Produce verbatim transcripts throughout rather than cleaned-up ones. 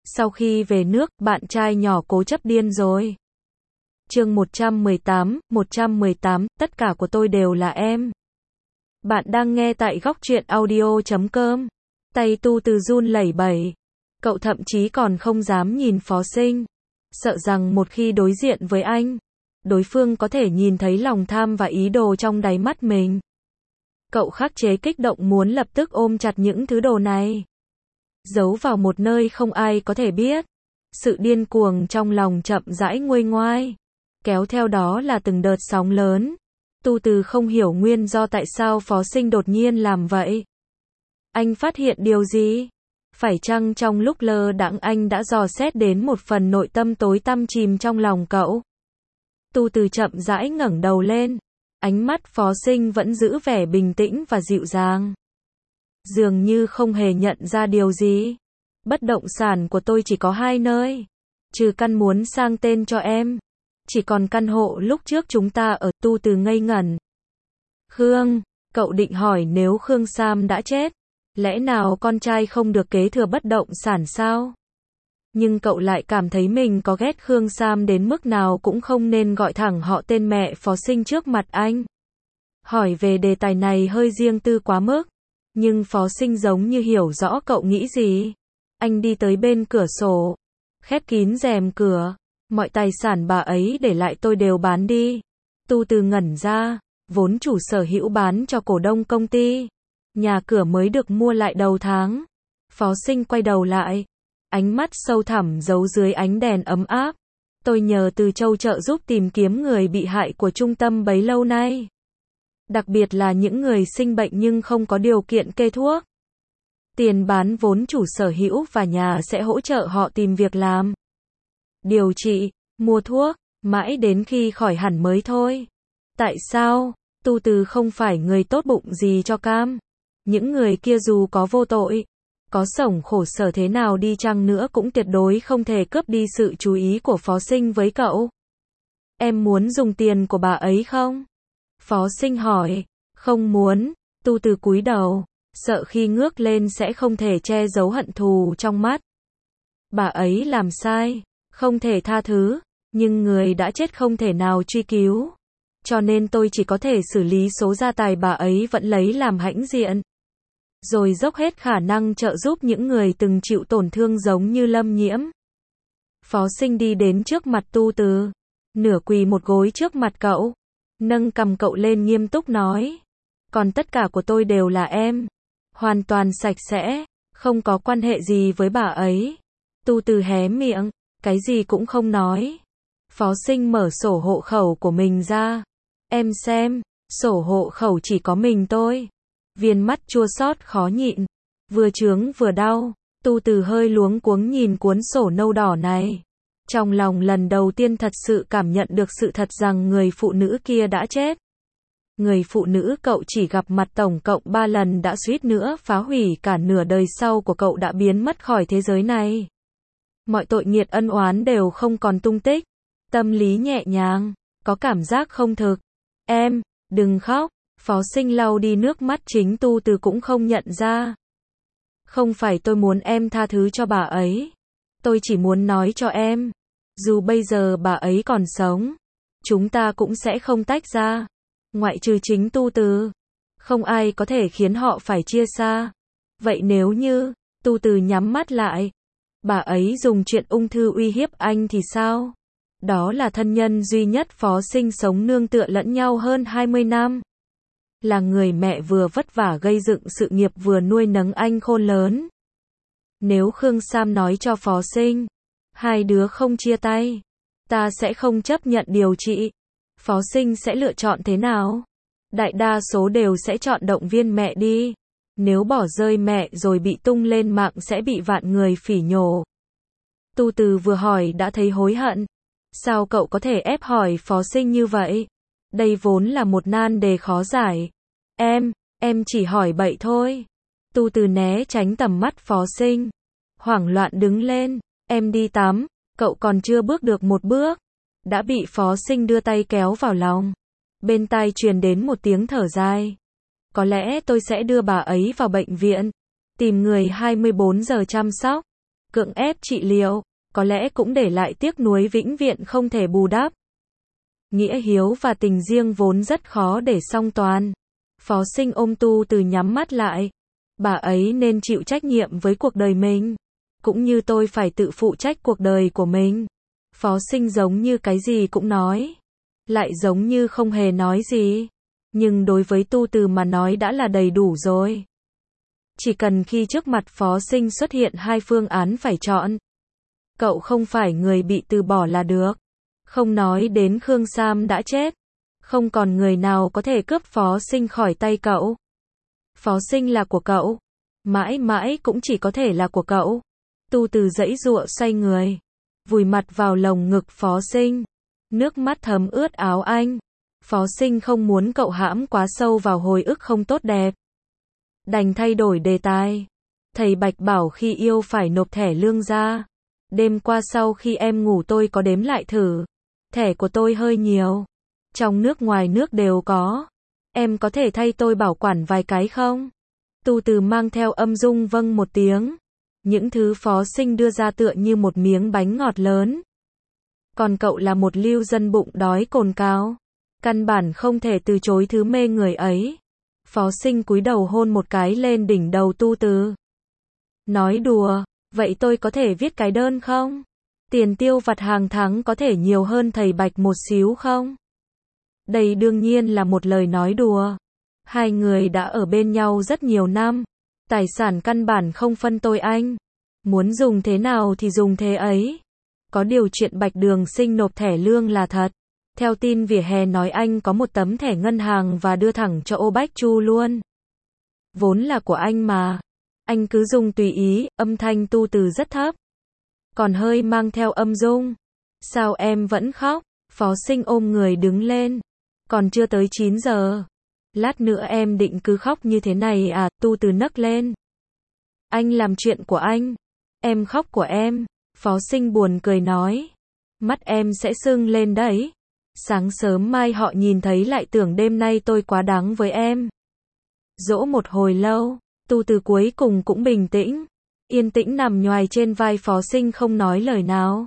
Sau khi về nước, bạn trai nhỏ cố chấp điên rồi. Chương một trăm mười tám, một trăm mười tám, tất cả của tôi đều là em. Bạn đang nghe tại góc truyện audio chấm com. Tay Tu Từ run lẩy bẩy. Cậu thậm chí còn không dám nhìn Phó Sinh. Sợ rằng một khi đối diện với anh, đối phương có thể nhìn thấy lòng tham và ý đồ trong đáy mắt mình. Cậu khắc chế kích động muốn lập tức ôm chặt những thứ đồ này, giấu vào một nơi không ai có thể biết. Sự điên cuồng trong lòng chậm rãi nguôi ngoai, kéo theo đó là từng đợt sóng lớn. Tu Từ không hiểu nguyên do tại sao Phó Sinh đột nhiên làm vậy. Anh phát hiện điều gì? Phải chăng trong lúc lơ đãng anh đã dò xét đến một phần nội tâm tối tăm chìm trong lòng cậu? Tu Từ chậm rãi ngẩng đầu lên. Ánh mắt Phó Sinh vẫn giữ vẻ bình tĩnh và dịu dàng, dường như không hề nhận ra điều gì. Bất động sản của tôi chỉ có hai nơi, trừ căn muốn sang tên cho em, chỉ còn căn hộ lúc trước chúng ta ở. Tu Từ ngây ngẩn. Khương, cậu định hỏi nếu Khương Sam đã chết, lẽ nào con trai không được kế thừa bất động sản sao? Nhưng cậu lại cảm thấy mình có ghét Khương Sam đến mức nào cũng không nên gọi thẳng họ tên mẹ Phó Sinh trước mặt anh. Hỏi về đề tài này hơi riêng tư quá mức, nhưng Phó Sinh giống như hiểu rõ cậu nghĩ gì. Anh đi tới bên cửa sổ, khép kín rèm cửa. Mọi tài sản bà ấy để lại tôi đều bán đi. Tu Từ ngẩn ra, vốn chủ sở hữu bán cho cổ đông công ty. Nhà cửa mới được mua lại đầu tháng. Phó Sinh quay đầu lại, ánh mắt sâu thẳm giấu dưới ánh đèn ấm áp. Tôi nhờ Từ Châu trợ giúp tìm kiếm người bị hại của trung tâm bấy lâu nay. Đặc biệt là những người sinh bệnh nhưng không có điều kiện kê thuốc. Tiền bán vốn chủ sở hữu và nhà sẽ hỗ trợ họ tìm việc làm, điều trị, mua thuốc, mãi đến khi khỏi hẳn mới thôi. Tại sao? Tu Từ không phải người tốt bụng gì cho cam. Những người kia dù có vô tội, có sổng khổ sở thế nào đi chăng nữa cũng tuyệt đối không thể cướp đi sự chú ý của Phó Sinh với cậu. Em muốn dùng tiền của bà ấy không? Phó Sinh hỏi. Không muốn. Tu Từ cúi đầu, sợ khi ngước lên sẽ không thể che giấu hận thù trong mắt. Bà ấy làm sai, không thể tha thứ, nhưng người đã chết không thể nào truy cứu. Cho nên tôi chỉ có thể xử lý số gia tài bà ấy vẫn lấy làm hãnh diện, rồi dốc hết khả năng trợ giúp những người từng chịu tổn thương giống như Lâm Nhiễm. Phó Sinh đi đến trước mặt Tu Từ, nửa quỳ một gối trước mặt cậu, nâng cằm cậu lên nghiêm túc nói. Còn tất cả của tôi đều là em, hoàn toàn sạch sẽ, không có quan hệ gì với bà ấy. Tu Từ hé miệng, cái gì cũng không nói. Phó Sinh mở sổ hộ khẩu của mình ra. Em xem, sổ hộ khẩu chỉ có mình tôi. Viên mắt chua xót khó nhịn, vừa chướng vừa đau. Tu Từ hơi luống cuống nhìn cuốn sổ nâu đỏ này. Trong lòng lần đầu tiên thật sự cảm nhận được sự thật rằng người phụ nữ kia đã chết. Người phụ nữ cậu chỉ gặp mặt tổng cộng ba lần đã suýt nữa phá hủy cả nửa đời sau của cậu đã biến mất khỏi thế giới này. Mọi tội nghiệt ân oán đều không còn tung tích. Tâm lý nhẹ nhàng, có cảm giác không thực. Em, đừng khóc. Phó Sinh lau đi nước mắt chính Tu Từ cũng không nhận ra. Không phải tôi muốn em tha thứ cho bà ấy. Tôi chỉ muốn nói cho em, dù bây giờ bà ấy còn sống, chúng ta cũng sẽ không tách ra. Ngoại trừ chính Tu Từ, không ai có thể khiến họ phải chia xa. Vậy nếu như, Tu Từ nhắm mắt lại, bà ấy dùng chuyện ung thư uy hiếp anh thì sao? Đó là thân nhân duy nhất Phó Sinh sống nương tựa lẫn nhau hơn hai mươi năm. Là người mẹ vừa vất vả gây dựng sự nghiệp vừa nuôi nấng anh khôn lớn. Nếu Khương Sam nói cho Phó Sinh, hai đứa không chia tay, ta sẽ không chấp nhận điều trị, Phó Sinh sẽ lựa chọn thế nào? Đại đa số đều sẽ chọn động viên mẹ đi. Nếu bỏ rơi mẹ rồi bị tung lên mạng sẽ bị vạn người phỉ nhổ. Tu Từ vừa hỏi đã thấy hối hận. Sao cậu có thể ép hỏi Phó Sinh như vậy? Đây vốn là một nan đề khó giải. Em, em chỉ hỏi bậy thôi. Tu Từ né tránh tầm mắt Phó Sinh, hoảng loạn đứng lên. Em đi tắm. Cậu còn chưa bước được một bước, đã bị Phó Sinh đưa tay kéo vào lòng. Bên tai truyền đến một tiếng thở dài. Có lẽ tôi sẽ đưa bà ấy vào bệnh viện, tìm người hai mươi bốn giờ chăm sóc. cưỡng ép trị liệu, có lẽ cũng để lại tiếc nuối vĩnh viễn không thể bù đắp. Nghĩa hiếu và tình riêng vốn rất khó để song toàn. Phó Sinh ôm Tu Từ nhắm mắt lại. Bà ấy nên chịu trách nhiệm với cuộc đời mình, cũng như tôi phải tự phụ trách cuộc đời của mình. Phó Sinh giống như cái gì cũng nói, lại giống như không hề nói gì. Nhưng đối với Tu Từ mà nói đã là đầy đủ rồi. Chỉ cần khi trước mặt Phó Sinh xuất hiện hai phương án phải chọn. Cậu không phải người bị từ bỏ là được. Không nói đến Khương Sam đã chết. Không còn người nào có thể cướp Phó Sinh khỏi tay cậu. Phó Sinh là của cậu. Mãi mãi cũng chỉ có thể là của cậu. Tu Từ giãy giụa xoay người, vùi mặt vào lồng ngực Phó Sinh. Nước mắt thấm ướt áo anh. Phó Sinh không muốn cậu hãm quá sâu vào hồi ức không tốt đẹp. Đành thay đổi đề tài. Thầy Bạch bảo khi yêu phải nộp thẻ lương ra. Đêm qua sau khi em ngủ tôi có đếm lại thử. Thẻ của tôi hơi nhiều. Trong nước ngoài nước đều có. Em có thể thay tôi bảo quản vài cái không? Tu Từ mang theo âm dung vâng một tiếng. Những thứ Phó Sinh đưa ra tựa như một miếng bánh ngọt lớn. Còn cậu là một lưu dân bụng đói cồn cào. Căn bản không thể từ chối thứ mê người ấy. Phó Sinh cúi đầu hôn một cái lên đỉnh đầu Tu Từ. Nói đùa, vậy tôi có thể viết cái đơn không? Tiền tiêu vặt hàng tháng có thể nhiều hơn thầy Bạch một xíu không? Đây đương nhiên là một lời nói đùa. Hai người đã ở bên nhau rất nhiều năm. Tài sản căn bản không phân tôi anh. Muốn dùng thế nào thì dùng thế ấy. Có điều chuyện Bạch Đường Sinh nộp thẻ lương là thật. Theo tin vỉa hè nói anh có một tấm thẻ ngân hàng và đưa thẳng cho Ô Bách Chu luôn. Vốn là của anh mà. Anh cứ dùng tùy ý, âm thanh Tu Từ rất thấp. Còn hơi mang theo âm dung. Sao em vẫn khóc? Phó Sinh ôm người đứng lên. Còn chưa tới chín giờ. Lát nữa em định cứ khóc như thế này à? Tu Từ nấc lên. Anh làm chuyện của anh. Em khóc của em. Phó Sinh buồn cười nói. Mắt em sẽ sưng lên đấy. Sáng sớm mai họ nhìn thấy lại tưởng đêm nay tôi quá đáng với em. Dỗ một hồi lâu, Tu Từ cuối cùng cũng bình tĩnh. Yên tĩnh nằm nhoài trên vai Phó Sinh không nói lời nào.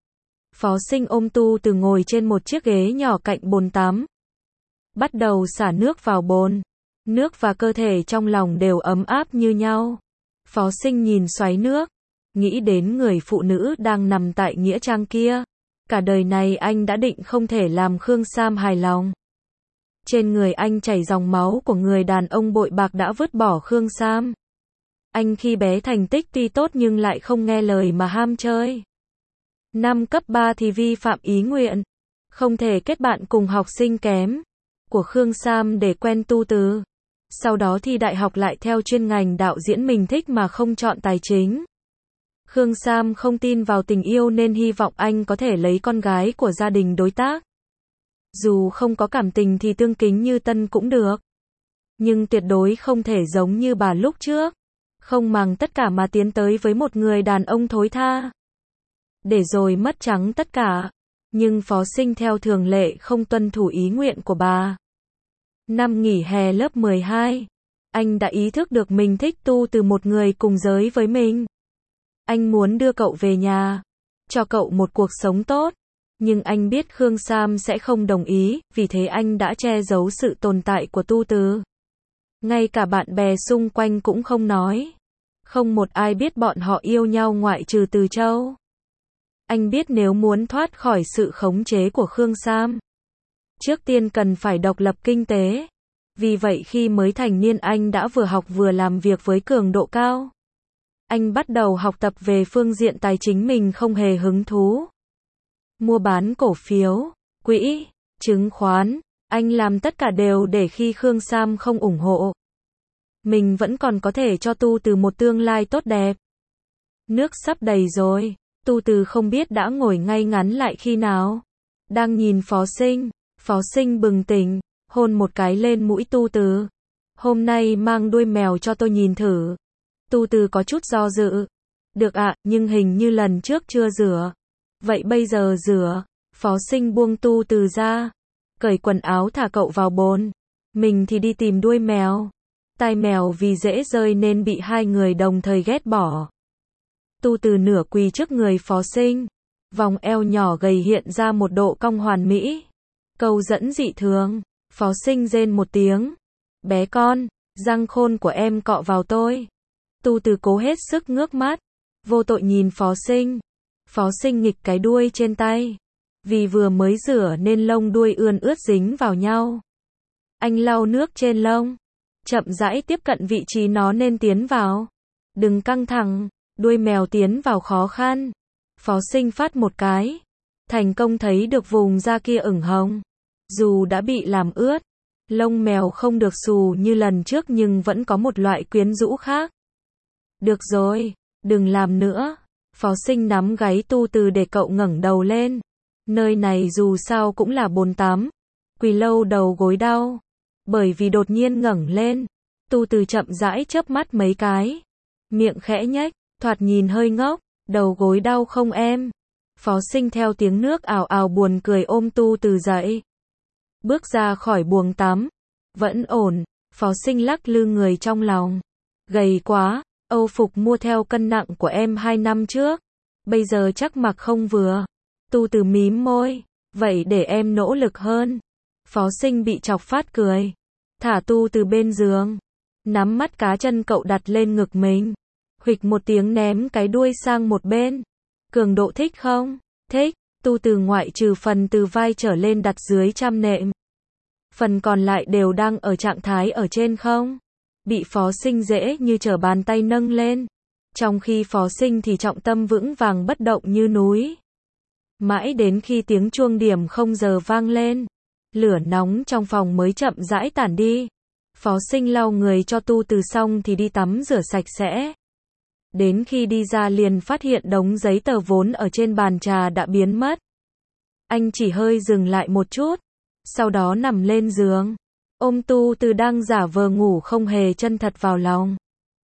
Phó Sinh ôm Tu Từ ngồi trên một chiếc ghế nhỏ cạnh bồn tắm. Bắt đầu xả nước vào bồn. Nước và cơ thể trong lòng đều ấm áp như nhau. Phó Sinh nhìn xoáy nước. Nghĩ đến người phụ nữ đang nằm tại nghĩa trang kia. Cả đời này anh đã định không thể làm Khương Sam hài lòng. Trên người anh chảy dòng máu của người đàn ông bội bạc đã vứt bỏ Khương Sam. Anh khi bé thành tích tuy tốt nhưng lại không nghe lời mà ham chơi. Năm cấp ba thì vi phạm ý nguyện. Không thể kết bạn cùng học sinh kém của Khương Sam để quen Tu Từ. Sau đó thi đại học lại theo chuyên ngành đạo diễn mình thích mà không chọn tài chính. Khương Sam không tin vào tình yêu nên hy vọng anh có thể lấy con gái của gia đình đối tác. Dù không có cảm tình thì tương kính như tân cũng được. Nhưng tuyệt đối không thể giống như bà lúc trước. Không màng tất cả mà tiến tới với một người đàn ông thối tha. Để rồi mất trắng tất cả. Nhưng Phó Sinh theo thường lệ không tuân thủ ý nguyện của bà. Năm nghỉ hè lớp mười hai. Anh đã ý thức được mình thích Tu Từ một người cùng giới với mình. Anh muốn đưa cậu về nhà. Cho cậu một cuộc sống tốt. Nhưng anh biết Khương Sam sẽ không đồng ý, vì thế anh đã che giấu sự tồn tại của Tu Từ. Ngay cả bạn bè xung quanh cũng không nói. Không một ai biết bọn họ yêu nhau ngoại trừ Từ Châu. Anh biết nếu muốn thoát khỏi sự khống chế của Khương Sam, trước tiên cần phải độc lập kinh tế. Vì vậy khi mới thành niên anh đã vừa học vừa làm việc với cường độ cao. Anh bắt đầu học tập về phương diện tài chính mình không hề hứng thú. Mua bán cổ phiếu, quỹ, chứng khoán, anh làm tất cả đều để khi Khương Sam không ủng hộ. Mình vẫn còn có thể cho Tu Từ một tương lai tốt đẹp. Nước sắp đầy rồi, Tu Từ không biết đã ngồi ngay ngắn lại khi nào. Đang nhìn Phó Sinh, Phó Sinh bừng tỉnh, hôn một cái lên mũi Tu Từ. Hôm nay mang đuôi mèo cho tôi nhìn thử. Tu Từ có chút do dự. Được ạ, à, nhưng hình như lần trước chưa rửa. Vậy bây giờ rửa. Phó Sinh buông Tu Từ ra. Cởi quần áo thả cậu vào bồn. Mình thì đi tìm đuôi mèo. Tai mèo vì dễ rơi nên bị hai người đồng thời ghét bỏ. Tu Từ nửa quỳ trước người Phó Sinh. Vòng eo nhỏ gầy hiện ra một độ cong hoàn mỹ. Câu dẫn dị thường. Phó Sinh rên một tiếng. Bé con, răng khôn của em cọ vào tôi. Tu Từ cố hết sức ngước mắt. Vô tội nhìn Phó Sinh. Phó Sinh nghịch cái đuôi trên tay. Vì vừa mới rửa nên lông đuôi ươn ướt dính vào nhau. Anh lau nước trên lông. Chậm rãi tiếp cận vị trí nó nên tiến vào. Đừng căng thẳng, đuôi mèo tiến vào khó khăn. Phó Sinh phát một cái. Thành công thấy được vùng da kia ửng hồng. Dù đã bị làm ướt, lông mèo không được xù như lần trước nhưng vẫn có một loại quyến rũ khác. Được rồi, đừng làm nữa. Phó Sinh nắm gáy Tu Từ để cậu ngẩng đầu lên. Nơi này dù sao cũng là bồn tắm. Quỳ lâu đầu gối đau. Bởi vì đột nhiên ngẩng lên, Tu Từ chậm rãi chớp mắt mấy cái. Miệng khẽ nhếch, thoạt nhìn hơi ngốc. Đầu gối đau không em? Phó Sinh theo tiếng nước ào ào buồn cười ôm Tu Từ dậy. Bước ra khỏi buồng tắm. Vẫn ổn. Phó Sinh lắc lư người trong lòng. Gầy quá, Âu phục mua theo cân nặng của em hai năm trước. Bây giờ chắc mặc không vừa. Tu Từ mím môi. Vậy để em nỗ lực hơn. Phó Sinh bị chọc phát cười. Thả Tu Từ bên giường. Nắm mắt cá chân cậu đặt lên ngực mình. Huỵch một tiếng ném cái đuôi sang một bên. Cường độ thích không? Thích. Tu Từ ngoại trừ phần từ vai trở lên đặt dưới chăn nệm. Phần còn lại đều đang ở trạng thái ở trên không? Bị Phó Sinh dễ như trở bàn tay nâng lên. Trong khi Phó Sinh thì trọng tâm vững vàng bất động như núi. Mãi đến khi tiếng chuông điểm không giờ vang lên. Lửa nóng trong phòng mới chậm rãi tản đi. Phó Sinh lau người cho Tu Từ xong thì đi tắm rửa sạch sẽ. Đến khi đi ra liền phát hiện đống giấy tờ vốn ở trên bàn trà đã biến mất. Anh chỉ hơi dừng lại một chút. Sau đó nằm lên giường. Ôm Tu Từ đang giả vờ ngủ không hề chân thật vào lòng.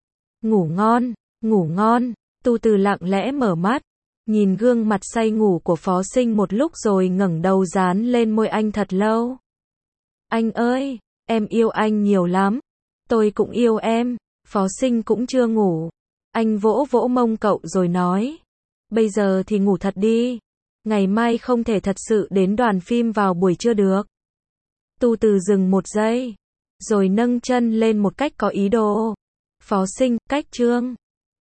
Ngủ ngon, ngủ ngon. Tu Từ lặng lẽ mở mắt. Nhìn gương mặt say ngủ của Phó Sinh một lúc rồi ngẩng đầu dán lên môi anh thật lâu. Anh ơi, em yêu anh nhiều lắm. Tôi cũng yêu em. Phó Sinh cũng chưa ngủ. Anh vỗ vỗ mông cậu rồi nói. Bây giờ thì ngủ thật đi. Ngày mai không thể thật sự đến đoàn phim vào buổi trưa được. Tu Từ dừng một giây. Rồi nâng chân lên một cách có ý đồ. Phó Sinh, cách chương.